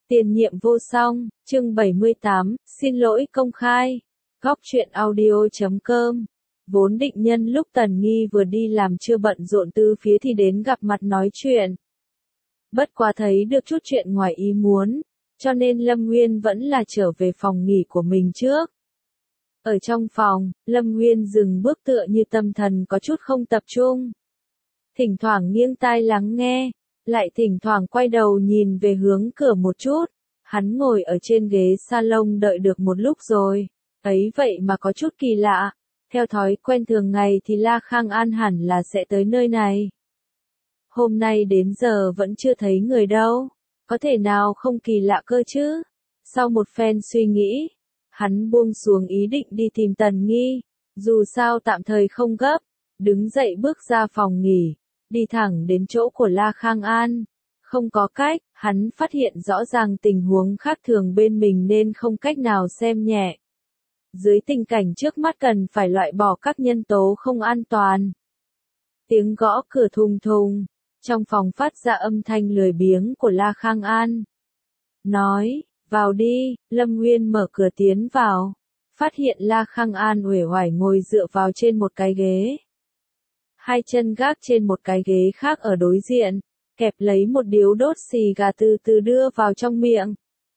Tiền nhiệm vô song, chương 78, xin lỗi công khai. Góc truyện audio.com. Vốn định nhân lúc Tần Nghi vừa đi làm chưa bận rộn từ phía thì đến gặp mặt nói chuyện. Bất quá thấy được chút chuyện ngoài ý muốn, cho nên Lâm Nguyên vẫn là trở về phòng nghỉ của mình trước. Ở trong phòng, Lâm Nguyên dừng bước tựa như tâm thần có chút không tập trung. Thỉnh thoảng nghiêng tai lắng nghe, lại thỉnh thoảng quay đầu nhìn về hướng cửa một chút. Hắn ngồi ở trên ghế salon đợi được một lúc rồi, ấy vậy mà có chút kỳ lạ. Theo thói quen thường ngày thì La Khang An hẳn là sẽ tới nơi này. Hôm nay đến giờ vẫn chưa thấy người đâu, có thể nào không kỳ lạ cơ chứ? Sau một phen suy nghĩ, hắn buông xuống ý định đi tìm Tần Nghi, dù sao tạm thời không gấp, đứng dậy bước ra phòng nghỉ, đi thẳng đến chỗ của La Khang An. Không có cách, hắn phát hiện rõ ràng tình huống khác thường bên mình nên không cách nào xem nhẹ. Dưới tình cảnh trước mắt cần phải loại bỏ các nhân tố không an toàn. Tiếng gõ cửa thùng thùng, trong phòng phát ra âm thanh lười biếng của La Khang An. Nói, vào đi, Lâm Nguyên mở cửa tiến vào, phát hiện La Khang An uể oải ngồi dựa vào trên một cái ghế. Hai chân gác trên một cái ghế khác ở đối diện, kẹp lấy một điếu đốt xì gà từ từ đưa vào trong miệng.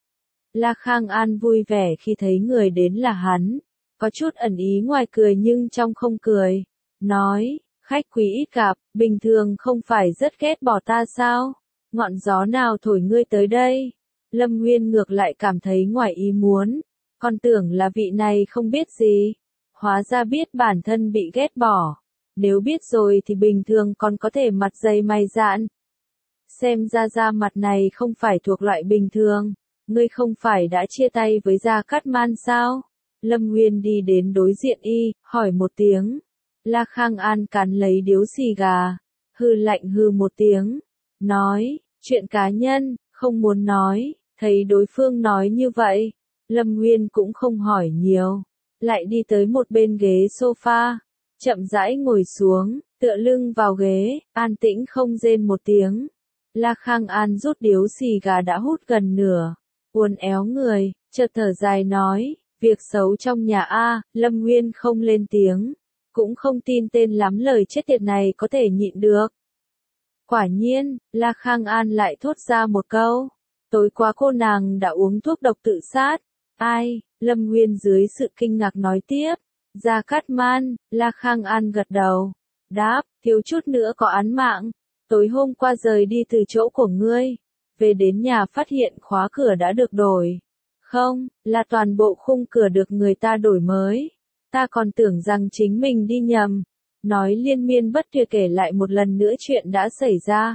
La Khang An vui vẻ khi thấy người đến là hắn, có chút ẩn ý ngoài cười nhưng trong không cười, nói, khách quý ít gặp, bình thường không phải rất ghét bỏ ta sao, ngọn gió nào thổi ngươi tới đây. Lâm Nguyên ngược lại cảm thấy ngoài ý muốn, còn tưởng là vị này không biết gì, hóa ra biết bản thân bị ghét bỏ, nếu biết rồi thì bình thường còn có thể mặt dày mày dạn. Xem ra da mặt này không phải thuộc loại bình thường, ngươi không phải đã chia tay với Gia Cát Man sao? Lâm Nguyên đi đến đối diện y, hỏi một tiếng. La Khang An cắn lấy điếu xì gà, hừ lạnh hừ một tiếng, nói, chuyện cá nhân, không muốn nói, thấy đối phương nói như vậy, Lâm Nguyên cũng không hỏi nhiều, lại đi tới một bên ghế sofa, chậm rãi ngồi xuống, tựa lưng vào ghế, an tĩnh không rên một tiếng. La Khang An rút điếu xì gà đã hút gần nửa, uốn éo người, chợt thở dài nói, việc xấu trong nhà A. Lâm Nguyên không lên tiếng, cũng không tin tên lắm lời chết tiệt này có thể nhịn được. Quả nhiên, La Khang An lại thốt ra một câu, tối qua cô nàng đã uống thuốc độc tự sát. Ai? Lâm Nguyên dưới sự kinh ngạc nói tiếp, Gia Cát Man. La Khang An gật đầu, đáp, thiếu chút nữa có án mạng. Tối hôm qua rời đi từ chỗ của ngươi, về đến nhà phát hiện khóa cửa đã được đổi. Không, là toàn bộ khung cửa được người ta đổi mới. Ta còn tưởng rằng chính mình đi nhầm. Nói liên miên bất tuyệt kể lại một lần nữa chuyện đã xảy ra.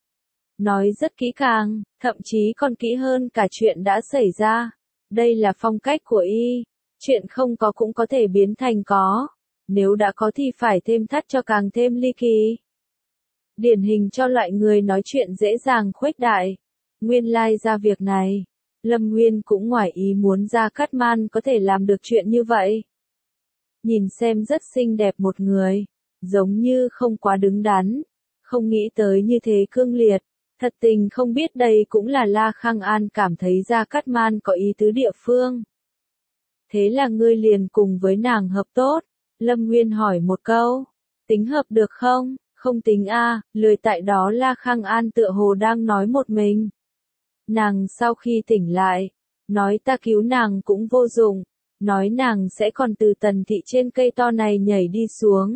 Nói rất kỹ càng, thậm chí còn kỹ hơn cả chuyện đã xảy ra. Đây là phong cách của y. Chuyện không có cũng có thể biến thành có. Nếu đã có thì phải thêm thắt cho càng thêm ly kỳ. Điển hình cho loại người nói chuyện dễ dàng khuếch đại. Nguyên lai ra việc này, Lâm Nguyên cũng ngoài ý muốn Gia Cát Man có thể làm được chuyện như vậy. Nhìn xem rất xinh đẹp một người, giống như không quá đứng đắn, không nghĩ tới như thế cương liệt, thật tình không biết đây cũng là La Khang An cảm thấy Gia Cát Man có ý tứ địa phương. Thế là ngươi liền cùng với nàng hợp tốt? Lâm Nguyên hỏi một câu, tính hợp được không? Không tính a, lười tại đó. La Khang An tựa hồ đang nói một mình. Nàng sau khi tỉnh lại, nói ta cứu nàng cũng vô dụng, nói nàng sẽ còn từ Tần thị trên cây to này nhảy đi xuống.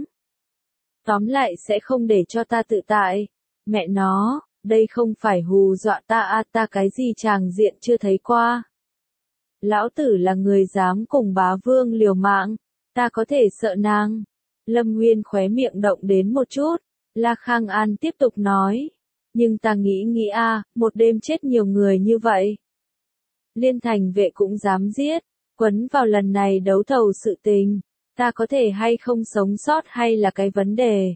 Tóm lại sẽ không để cho ta tự tại. Mẹ nó, đây không phải hù dọa ta à, ta cái gì tràng diện chưa thấy qua. Lão tử là người dám cùng bá vương liều mạng, ta có thể sợ nàng. Lâm Nguyên khóe miệng động đến một chút. La Khang An tiếp tục nói, nhưng ta nghĩ một đêm chết nhiều người như vậy. Liên thành vệ cũng dám giết, quấn vào lần này đấu thầu sự tình, ta có thể hay không sống sót hay là cái vấn đề.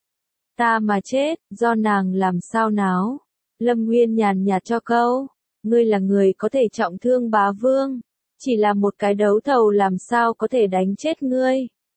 Ta mà chết, do nàng làm sao náo. Lâm Nguyên nhàn nhạt cho câu, ngươi là người có thể trọng thương bá vương, chỉ là một cái đấu thầu làm sao có thể đánh chết ngươi.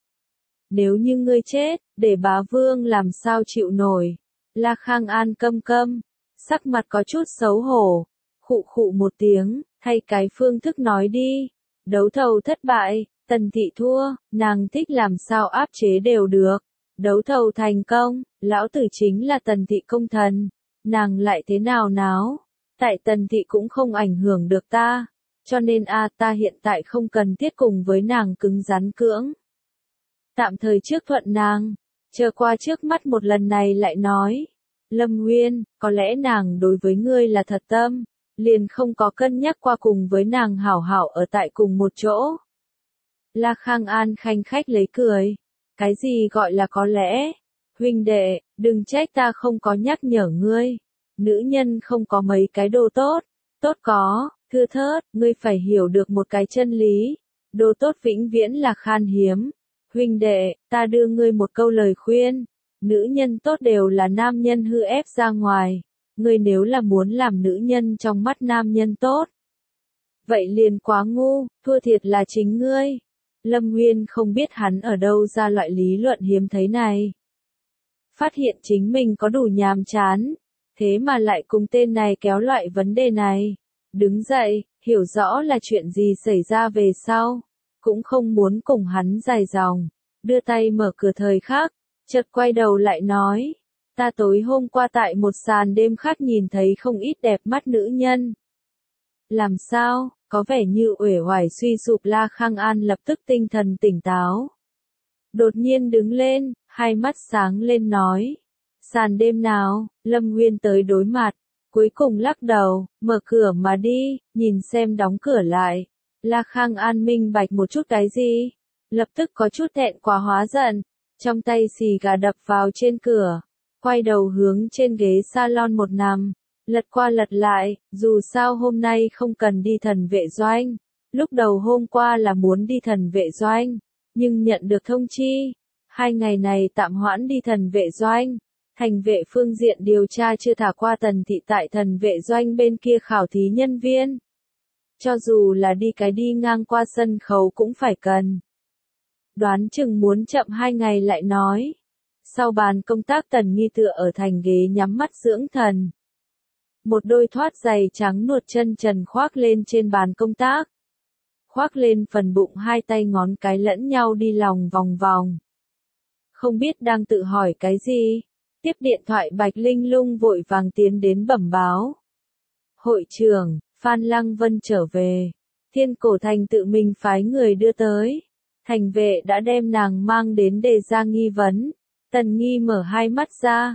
Nếu như ngươi chết, để bá vương làm sao chịu nổi. La Khang An câm câm, sắc mặt có chút xấu hổ, khụ khụ một tiếng, thay cái phương thức nói đi. Đấu thầu thất bại, Tần Thị thua, nàng thích làm sao áp chế đều được. Đấu thầu thành công, lão tử chính là Tần Thị công thần, nàng lại thế nào náo. Tại Tần Thị cũng không ảnh hưởng được ta, cho nên ta hiện tại không cần thiết cùng với nàng cứng rắn cưỡng. Tạm thời trước thuận nàng, chờ qua trước mắt một lần này lại nói. Lâm Nguyên, có lẽ nàng đối với ngươi là thật tâm, liền không có cân nhắc qua cùng với nàng hảo hảo ở tại cùng một chỗ. La Khang An khanh khách lấy cười. Cái gì gọi là có lẽ? Huynh đệ, đừng trách ta không có nhắc nhở ngươi. Nữ nhân không có mấy cái đồ tốt. Tốt có, thưa thớt, ngươi phải hiểu được một cái chân lý. Đồ tốt vĩnh viễn là khan hiếm. Huynh đệ, ta đưa ngươi một câu lời khuyên. Nữ nhân tốt đều là nam nhân hư ép ra ngoài. Ngươi nếu là muốn làm nữ nhân trong mắt nam nhân tốt, vậy liền quá ngu, thua thiệt là chính ngươi. Lâm Nguyên không biết hắn ở đâu ra loại lý luận hiếm thấy này. Phát hiện chính mình có đủ nhàm chán, thế mà lại cùng tên này kéo loại vấn đề này. Đứng dậy, hiểu rõ là chuyện gì xảy ra về sau, cũng không muốn cùng hắn dài dòng, đưa tay mở cửa thời khắc, chợt quay đầu lại nói, ta tối hôm qua tại một sàn đêm khác nhìn thấy không ít đẹp mắt nữ nhân. Làm sao, có vẻ như uể oải suy sụp. La Khang An lập tức tinh thần tỉnh táo. Đột nhiên đứng lên, hai mắt sáng lên nói. Sàn đêm nào, Lâm Nguyên tới đối mặt, cuối cùng lắc đầu, mở cửa mà đi, nhìn xem đóng cửa lại. La Khang An minh bạch một chút cái gì, lập tức có chút thẹn quá hóa giận, trong tay xì gà đập vào trên cửa, quay đầu hướng trên ghế salon một nằm. Lật qua lật lại, dù sao hôm nay không cần đi thần vệ doanh. Lúc đầu hôm qua là muốn đi thần vệ doanh, nhưng nhận được thông chi. 2 ngày này tạm hoãn đi thần vệ doanh. Thành vệ phương diện điều tra chưa thả qua Tần Thị tại thần vệ doanh bên kia khảo thí nhân viên. Cho dù là đi ngang qua sân khấu cũng phải cần. Đoán chừng muốn chậm 2 ngày lại nói. Sau bàn công tác Tần Nghi tựa ở thành ghế nhắm mắt dưỡng thần. Một đôi thoát giày trắng nuột chân trần khoác lên trên bàn công tác. Khoác lên phần bụng, hai tay ngón cái lẫn nhau đi lòng vòng vòng. Không biết đang tự hỏi cái gì. Tiếp điện thoại Bạch Linh Lung vội vàng tiến đến bẩm báo. Hội trưởng, Phan Lăng Vân trở về. Thiên Cổ Thành tự mình phái người đưa tới. Thành vệ đã đem nàng mang đến đề ra nghi vấn. Tần Nghi mở hai mắt ra.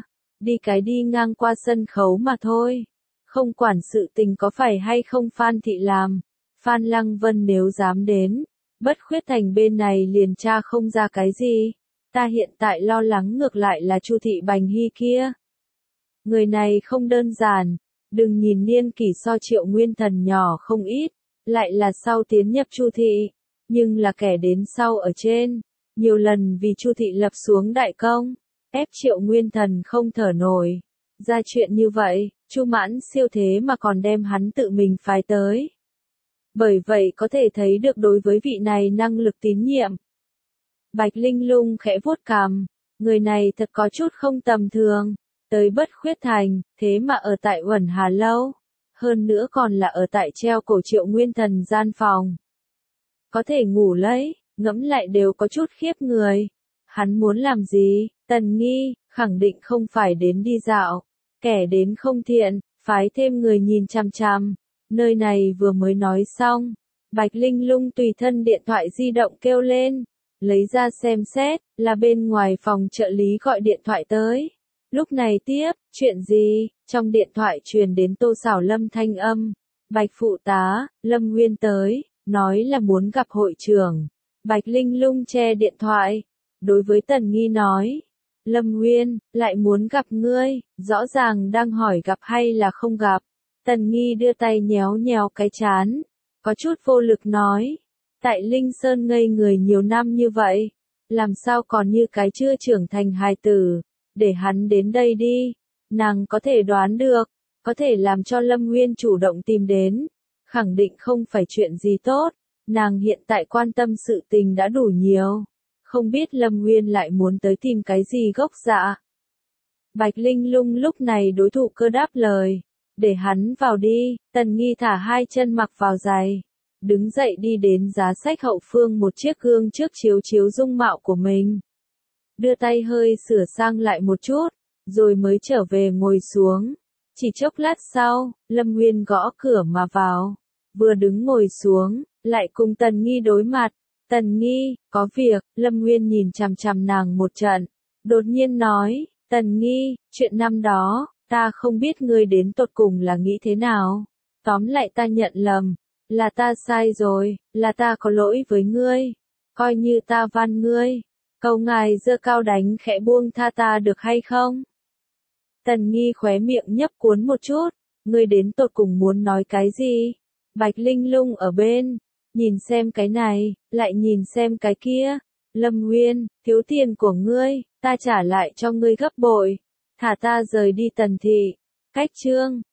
Đi ngang qua sân khấu mà thôi. Không quản sự tình có phải hay không Phan Thị làm. Phan Lăng Vân nếu dám đến, Bất Khuyết Thành bên này liền tra không ra cái gì. Ta hiện tại lo lắng ngược lại là Chu Thị Bành Hy kia. Người này không đơn giản, đừng nhìn niên kỷ so Triệu Nguyên Thần nhỏ không ít, lại là sau tiến nhập Chu Thị, nhưng là kẻ đến sau ở trên, nhiều lần vì Chu Thị lập xuống đại công, ép Triệu Nguyên Thần không thở nổi. Ra chuyện như vậy, Chu Mãn Siêu thế mà còn đem hắn tự mình phái tới. Bởi vậy có thể thấy được đối với vị này năng lực tín nhiệm. Bạch Linh Lung khẽ vuốt cằm, người này thật có chút không tầm thường, tới Bất Khuyết Thành, thế mà ở tại Uẩn Hà Lâu, hơn nữa còn là ở tại treo cổ Triệu Nguyên Thần gian phòng. Có thể ngủ lấy, ngẫm lại đều có chút khiếp người. Hắn muốn làm gì? Tần Nghi, khẳng định không phải đến đi dạo, kẻ đến không thiện, phái thêm người nhìn chằm chằm. Nơi này vừa mới nói xong, Bạch Linh Lung tùy thân điện thoại di động kêu lên, lấy ra xem xét, là bên ngoài phòng trợ lý gọi điện thoại tới. Lúc này tiếp, chuyện gì? Trong điện thoại truyền đến Tô Sảo Lâm thanh âm. Bạch phụ tá, Lâm Nguyên tới, nói là muốn gặp hội trưởng. Bạch Linh Lung che điện thoại, đối với Tần Nghi nói. Lâm Nguyên, lại muốn gặp ngươi, rõ ràng đang hỏi gặp hay là không gặp. Tần Nghi đưa tay nhéo nhéo cái trán, có chút vô lực nói. Tại Linh Sơn ngây người nhiều năm như vậy, làm sao còn như cái chưa trưởng thành hài tử, để hắn đến đây đi. Nàng có thể đoán được, có thể làm cho Lâm Nguyên chủ động tìm đến, khẳng định không phải chuyện gì tốt. Nàng hiện tại quan tâm sự tình đã đủ nhiều, không biết Lâm Nguyên lại muốn tới tìm cái gì gốc dạ. Bạch Linh Lung lúc này đối thủ cơ đáp lời. để hắn vào đi. Tần Nghi thả hai chân mặc vào giày, đứng dậy đi đến giá sách hậu phương một chiếc gương trước chiếu chiếu dung mạo của mình. Đưa tay hơi sửa sang lại một chút, rồi mới trở về ngồi xuống. Chỉ chốc lát sau, Lâm Nguyên gõ cửa mà vào. Vừa đứng ngồi xuống, lại cùng Tần Nghi đối mặt. Tần Nghi, có việc. Lâm Nguyên nhìn chằm chằm nàng một trận, đột nhiên nói, Tần Nghi, chuyện năm đó, ta không biết ngươi đến tột cùng là nghĩ thế nào. Tóm lại ta nhận lầm, là ta sai rồi, là ta có lỗi với ngươi. Coi như ta van ngươi, cầu ngài giơ cao đánh khẽ buông tha ta được hay không? Tần Nghi khóe miệng nhấp cuốn một chút, ngươi đến tột cùng muốn nói cái gì? Bạch Linh Lung ở bên, nhìn xem cái này, lại nhìn xem cái kia. Lâm Nguyên, thiếu tiền của ngươi, ta trả lại cho ngươi gấp bội. Thả ta rời đi Tần thị. Cách chương